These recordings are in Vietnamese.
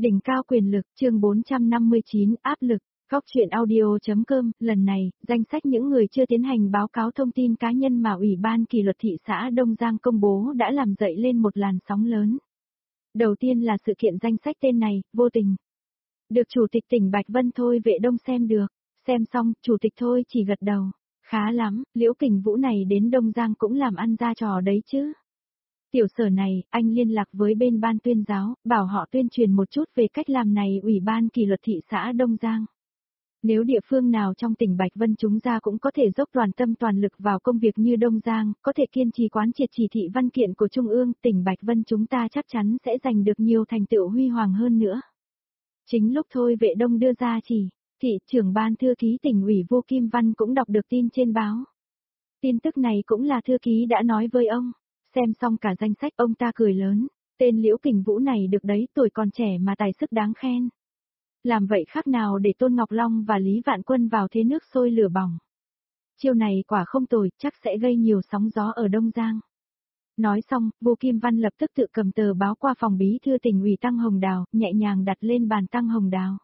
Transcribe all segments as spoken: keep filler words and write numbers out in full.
Đỉnh cao quyền lực, chương bốn trăm năm mươi chín, áp lực. Góc truyện audio.com, lần này, danh sách những người chưa tiến hành báo cáo thông tin cá nhân mà Ủy ban kỷ luật thị xã Đông Giang công bố đã làm dậy lên một làn sóng lớn. Đầu tiên là sự kiện danh sách tên này, vô tình. Được Chủ tịch tỉnh Bạch Vân Thôi Vệ Đông xem được, xem xong, Chủ tịch Thôi chỉ gật đầu. Khá lắm, Liễu Kình Vũ này đến Đông Giang cũng làm ăn ra trò đấy chứ. Tiểu sở này, anh liên lạc với bên ban tuyên giáo, bảo họ tuyên truyền một chút về cách làm này Ủy ban kỷ luật thị xã Đông Giang. Nếu địa phương nào trong tỉnh Bạch Vân chúng ta cũng có thể dốc toàn tâm toàn lực vào công việc như Đông Giang, có thể kiên trì quán triệt chỉ thị văn kiện của Trung ương, tỉnh Bạch Vân chúng ta chắc chắn sẽ giành được nhiều thành tựu huy hoàng hơn nữa. Chính lúc Thôi Vệ Đông đưa ra chỉ, thị trưởng ban thư ký tỉnh ủy Vô Kim Văn cũng đọc được tin trên báo. Tin tức này cũng là thư ký đã nói với ông. Xem xong cả danh sách ông ta cười lớn, tên Liễu Kình Vũ này được đấy, tuổi còn trẻ mà tài sức đáng khen. Làm vậy khác nào để Tôn Ngọc Long và Lý Vạn Quân vào thế nước sôi lửa bỏng. Chiêu này quả không tồi, chắc sẽ gây nhiều sóng gió ở Đông Giang. Nói xong, Vô Kim Văn lập tức tự cầm tờ báo qua phòng bí thư tỉnh ủy Tăng Hồng Đào, nhẹ nhàng đặt lên bàn Tăng Hồng Đào.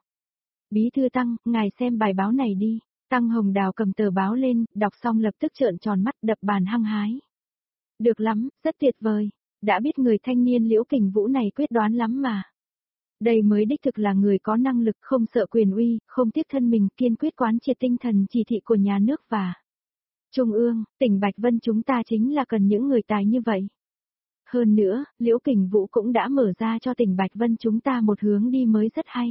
Bí thư Tăng, ngài xem bài báo này đi. Tăng Hồng Đào cầm tờ báo lên, đọc xong lập tức trợn tròn mắt đập bàn hăng hái. Được lắm, rất tuyệt vời. Đã biết người thanh niên Liễu Kình Vũ này quyết đoán lắm mà. Đây mới đích thực là người có năng lực, không sợ quyền uy, không tiếc thân mình, kiên quyết quán triệt tinh thần chỉ thị của nhà nước và Trung ương, tỉnh Bạch Vân chúng ta chính là cần những người tài như vậy. Hơn nữa, Liễu Kình Vũ cũng đã mở ra cho tỉnh Bạch Vân chúng ta một hướng đi mới rất hay.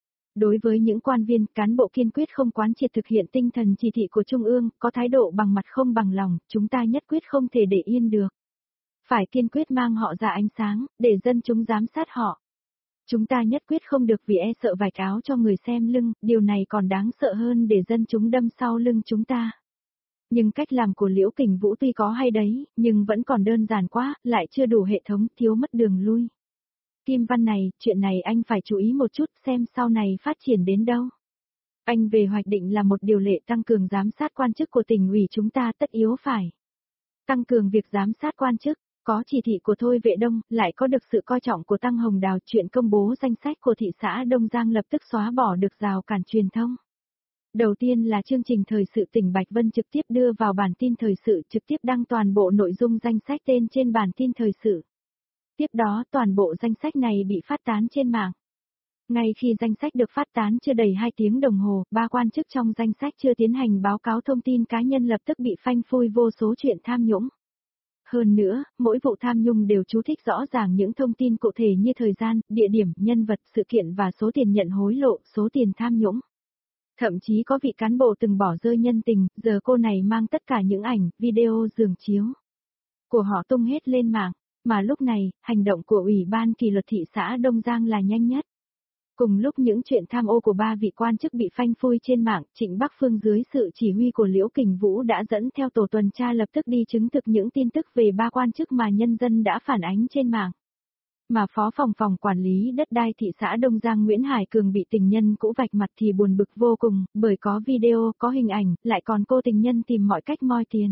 Đối với những quan viên, cán bộ kiên quyết không quán triệt thực hiện tinh thần chỉ thị của Trung ương, có thái độ bằng mặt không bằng lòng, chúng ta nhất quyết không thể để yên được. Phải kiên quyết mang họ ra ánh sáng, để dân chúng giám sát họ. Chúng ta nhất quyết không được vì e sợ vạch áo cho người xem lưng, điều này còn đáng sợ hơn để dân chúng đâm sau lưng chúng ta. Nhưng cách làm của Liễu Kình Vũ tuy có hay đấy, nhưng vẫn còn đơn giản quá, lại chưa đủ hệ thống, thiếu mất đường lui. Kim Văn này, chuyện này anh phải chú ý một chút xem sau này phát triển đến đâu. Anh về hoạch định là một điều lệ tăng cường giám sát quan chức của tỉnh ủy chúng ta tất yếu phải. Tăng cường việc giám sát quan chức, có chỉ thị của Thôi Vệ Đông, lại có được sự coi trọng của Tăng Hồng Đào, chuyện công bố danh sách của thị xã Đông Giang lập tức xóa bỏ được rào cản truyền thông. Đầu tiên là chương trình thời sự tỉnh Bạch Vân trực tiếp đưa vào bản tin thời sự, trực tiếp đăng toàn bộ nội dung danh sách tên trên bản tin thời sự. Tiếp đó toàn bộ danh sách này bị phát tán trên mạng. Ngay khi danh sách được phát tán chưa đầy hai tiếng đồng hồ, ba quan chức trong danh sách chưa tiến hành báo cáo thông tin cá nhân lập tức bị phanh phui vô số chuyện tham nhũng. Hơn nữa, mỗi vụ tham nhũng đều chú thích rõ ràng những thông tin cụ thể như thời gian, địa điểm, nhân vật, sự kiện và số tiền nhận hối lộ, số tiền tham nhũng. Thậm chí có vị cán bộ từng bỏ rơi nhân tình, giờ cô này mang tất cả những ảnh, video giường chiếu của họ tung hết lên mạng. Mà lúc này, hành động của Ủy ban kỷ luật thị xã Đông Giang là nhanh nhất. Cùng lúc những chuyện tham ô của ba vị quan chức bị phanh phui trên mạng, Trịnh Bắc Phương dưới sự chỉ huy của Liễu Kình Vũ đã dẫn theo tổ tuần tra lập tức đi chứng thực những tin tức về ba quan chức mà nhân dân đã phản ánh trên mạng. Mà Phó phòng phòng quản lý đất đai thị xã Đông Giang Nguyễn Hải Cường bị tình nhân cũ vạch mặt thì buồn bực vô cùng, bởi có video, có hình ảnh, lại còn cô tình nhân tìm mọi cách moi tiền.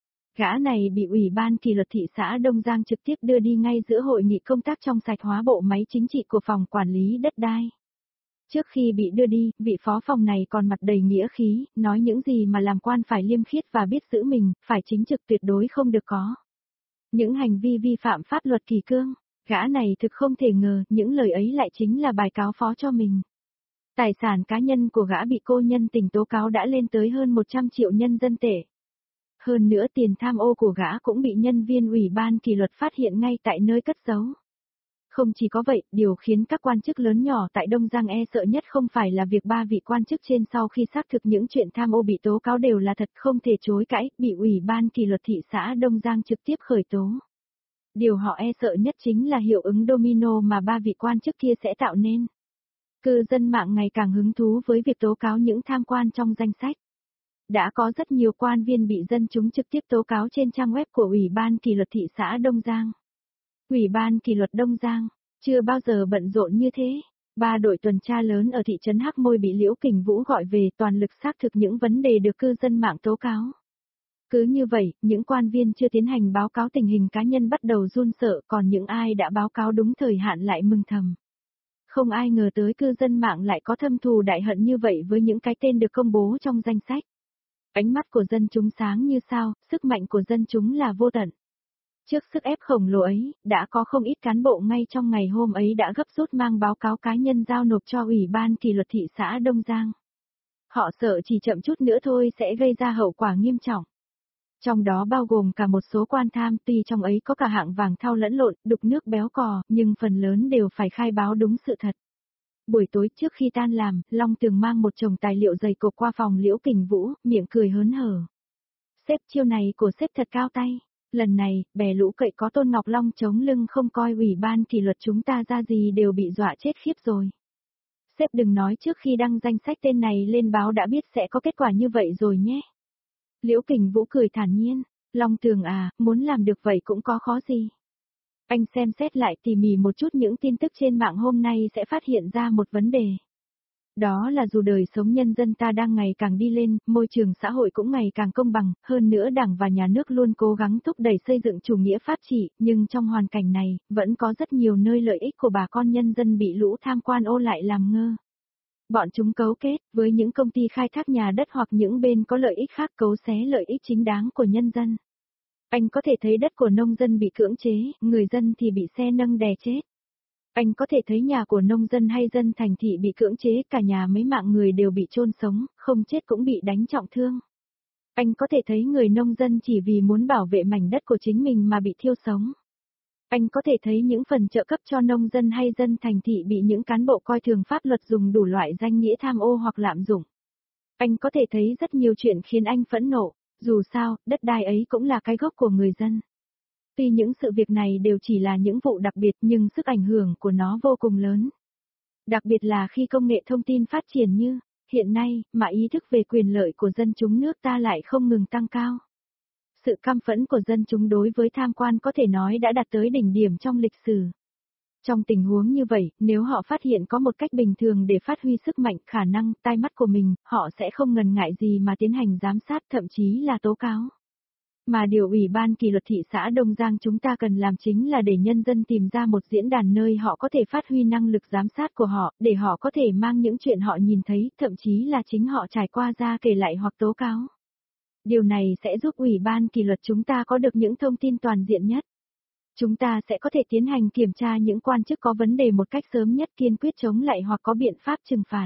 Gã này bị Ủy ban kỷ luật thị xã Đông Giang trực tiếp đưa đi ngay giữa hội nghị công tác trong sạch hóa bộ máy chính trị của phòng quản lý đất đai. Trước khi bị đưa đi, vị phó phòng này còn mặt đầy nghĩa khí, nói những gì mà làm quan phải liêm khiết và biết giữ mình, phải chính trực tuyệt đối không được có. Những hành vi vi phạm pháp luật kỷ cương, gã này thực không thể ngờ, những lời ấy lại chính là bài cáo phó cho mình. Tài sản cá nhân của gã bị cô nhân tình tố cáo đã lên tới hơn một trăm triệu nhân dân tệ. Hơn nữa tiền tham ô của gã cũng bị nhân viên Ủy ban kỷ luật phát hiện ngay tại nơi cất giấu. Không chỉ có vậy, điều khiến các quan chức lớn nhỏ tại Đông Giang e sợ nhất không phải là việc ba vị quan chức trên sau khi xác thực những chuyện tham ô bị tố cáo đều là thật không thể chối cãi, bị Ủy ban kỷ luật thị xã Đông Giang trực tiếp khởi tố. Điều họ e sợ nhất chính là hiệu ứng domino mà ba vị quan chức kia sẽ tạo nên. Cư dân mạng ngày càng hứng thú với việc tố cáo những tham quan trong danh sách. Đã có rất nhiều quan viên bị dân chúng trực tiếp tố cáo trên trang web của Ủy ban kỷ luật thị xã Đông Giang. Ủy ban kỷ luật Đông Giang, chưa bao giờ bận rộn như thế. Ba đội tuần tra lớn ở thị trấn Hắc Môi bị Liễu Kình Vũ gọi về toàn lực xác thực những vấn đề được cư dân mạng tố cáo. Cứ như vậy, những quan viên chưa tiến hành báo cáo tình hình cá nhân bắt đầu run sợ, còn những ai đã báo cáo đúng thời hạn lại mừng thầm. Không ai ngờ tới cư dân mạng lại có thâm thù đại hận như vậy với những cái tên được công bố trong danh sách. Ánh mắt của dân chúng sáng như sao, sức mạnh của dân chúng là vô tận. Trước sức ép khổng lồ ấy, đã có không ít cán bộ ngay trong ngày hôm ấy đã gấp rút mang báo cáo cá nhân giao nộp cho Ủy ban kỷ luật thị xã Đông Giang. Họ sợ chỉ chậm chút nữa thôi sẽ gây ra hậu quả nghiêm trọng. Trong đó bao gồm cả một số quan tham, tuy trong ấy có cả hạng vàng thau lẫn lộn, đục nước béo cò, nhưng phần lớn đều phải khai báo đúng sự thật. Buổi tối trước khi tan làm, Long Tường mang một chồng tài liệu dày cộp qua phòng Liễu Kình Vũ, miệng cười hớn hở. Sếp chiêu này của sếp thật cao tay. Lần này, bè lũ cậy có Tôn Ngọc Long chống lưng không coi ủy ban kỷ luật chúng ta ra gì đều bị dọa chết khiếp rồi. Sếp đừng nói trước khi đăng danh sách tên này lên báo đã biết sẽ có kết quả như vậy rồi nhé. Liễu Kình Vũ cười thản nhiên, Long Tường à, muốn làm được vậy cũng có khó gì. Anh xem xét lại tỉ mỉ một chút những tin tức trên mạng hôm nay sẽ phát hiện ra một vấn đề. Đó là dù đời sống nhân dân ta đang ngày càng đi lên, môi trường xã hội cũng ngày càng công bằng, hơn nữa Đảng và Nhà nước luôn cố gắng thúc đẩy xây dựng chủ nghĩa pháp trị, nhưng trong hoàn cảnh này, vẫn có rất nhiều nơi lợi ích của bà con nhân dân bị lũ tham quan ô lại làm ngơ. Bọn chúng cấu kết với những công ty khai thác nhà đất hoặc những bên có lợi ích khác cấu xé lợi ích chính đáng của nhân dân. Anh có thể thấy đất của nông dân bị cưỡng chế, người dân thì bị xe nâng đè chết. Anh có thể thấy nhà của nông dân hay dân thành thị bị cưỡng chế, cả nhà mấy mạng người đều bị chôn sống, không chết cũng bị đánh trọng thương. Anh có thể thấy người nông dân chỉ vì muốn bảo vệ mảnh đất của chính mình mà bị thiêu sống. Anh có thể thấy những phần trợ cấp cho nông dân hay dân thành thị bị những cán bộ coi thường pháp luật dùng đủ loại danh nghĩa tham ô hoặc lạm dụng. Anh có thể thấy rất nhiều chuyện khiến anh phẫn nộ, dù sao, đất đai ấy cũng là cái gốc của người dân. Tuy những sự việc này đều chỉ là những vụ đặc biệt nhưng sức ảnh hưởng của nó vô cùng lớn. Đặc biệt là khi công nghệ thông tin phát triển như hiện nay, mà ý thức về quyền lợi của dân chúng nước ta lại không ngừng tăng cao. Sự căm phẫn của dân chúng đối với tham quan có thể nói đã đạt tới đỉnh điểm trong lịch sử. Trong tình huống như vậy, nếu họ phát hiện có một cách bình thường để phát huy sức mạnh, khả năng, tai mắt của mình, họ sẽ không ngần ngại gì mà tiến hành giám sát, thậm chí là tố cáo. Mà điều Ủy ban kỷ luật thị xã Đông Giang chúng ta cần làm chính là để nhân dân tìm ra một diễn đàn nơi họ có thể phát huy năng lực giám sát của họ, để họ có thể mang những chuyện họ nhìn thấy, thậm chí là chính họ trải qua ra kể lại hoặc tố cáo. Điều này sẽ giúp Ủy ban kỷ luật chúng ta có được những thông tin toàn diện nhất. Chúng ta sẽ có thể tiến hành kiểm tra những quan chức có vấn đề một cách sớm nhất, kiên quyết chống lại hoặc có biện pháp trừng phạt.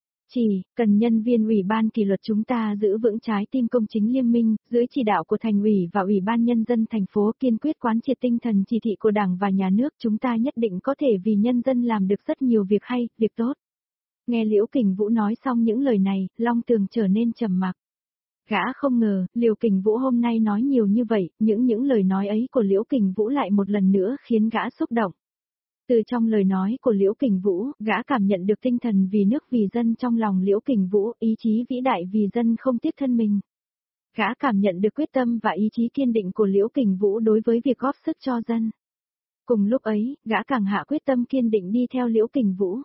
Chỉ cần nhân viên Ủy ban kỷ luật chúng ta giữ vững trái tim công chính liêm minh, dưới chỉ đạo của Thành ủy và Ủy ban Nhân dân thành phố kiên quyết quán triệt tinh thần chỉ thị của Đảng và Nhà nước, chúng ta nhất định có thể vì nhân dân làm được rất nhiều việc hay, việc tốt. Nghe Liễu Kình Vũ nói xong những lời này, Long Tường trở nên trầm mặc. Gã không ngờ, Liễu Kình Vũ hôm nay nói nhiều như vậy, những những lời nói ấy của Liễu Kình Vũ lại một lần nữa khiến gã xúc động. Từ trong lời nói của Liễu Kình Vũ, gã cảm nhận được tinh thần vì nước vì dân trong lòng Liễu Kình Vũ, ý chí vĩ đại vì dân không tiếc thân mình. Gã cảm nhận được quyết tâm và ý chí kiên định của Liễu Kình Vũ đối với việc góp sức cho dân. Cùng lúc ấy, gã càng hạ quyết tâm kiên định đi theo Liễu Kình Vũ.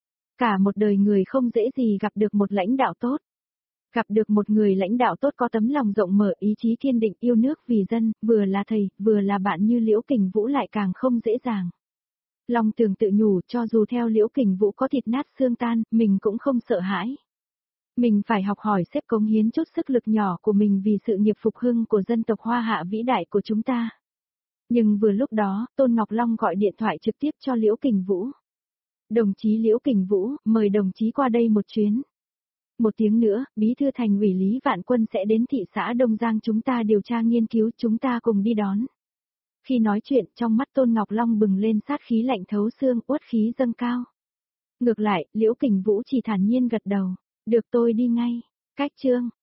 Cả một đời người không dễ gì gặp được một lãnh đạo tốt. Gặp được một người lãnh đạo tốt có tấm lòng rộng mở, ý chí kiên định, yêu nước vì dân, vừa là thầy, vừa là bạn như Liễu Kình Vũ lại càng không dễ dàng. Long Tường tự nhủ, cho dù theo Liễu Kình Vũ có thịt nát xương tan, mình cũng không sợ hãi. Mình phải học hỏi xếp cống hiến chút sức lực nhỏ của mình vì sự nghiệp phục hưng của dân tộc Hoa Hạ vĩ đại của chúng ta. Nhưng vừa lúc đó, Tôn Ngọc Long gọi điện thoại trực tiếp cho Liễu Kình Vũ. Đồng chí Liễu Kình Vũ, mời đồng chí qua đây một chuyến. Một tiếng nữa, Bí thư Thành ủy Lý Vạn Quân sẽ đến thị xã Đông Giang chúng ta điều tra nghiên cứu, chúng ta cùng đi đón. Khi nói chuyện, trong mắt Tôn Ngọc Long bừng lên sát khí lạnh thấu xương, uất khí dâng cao. Ngược lại, Liễu Kình Vũ chỉ thản nhiên gật đầu. Được, tôi đi ngay. Cách chương.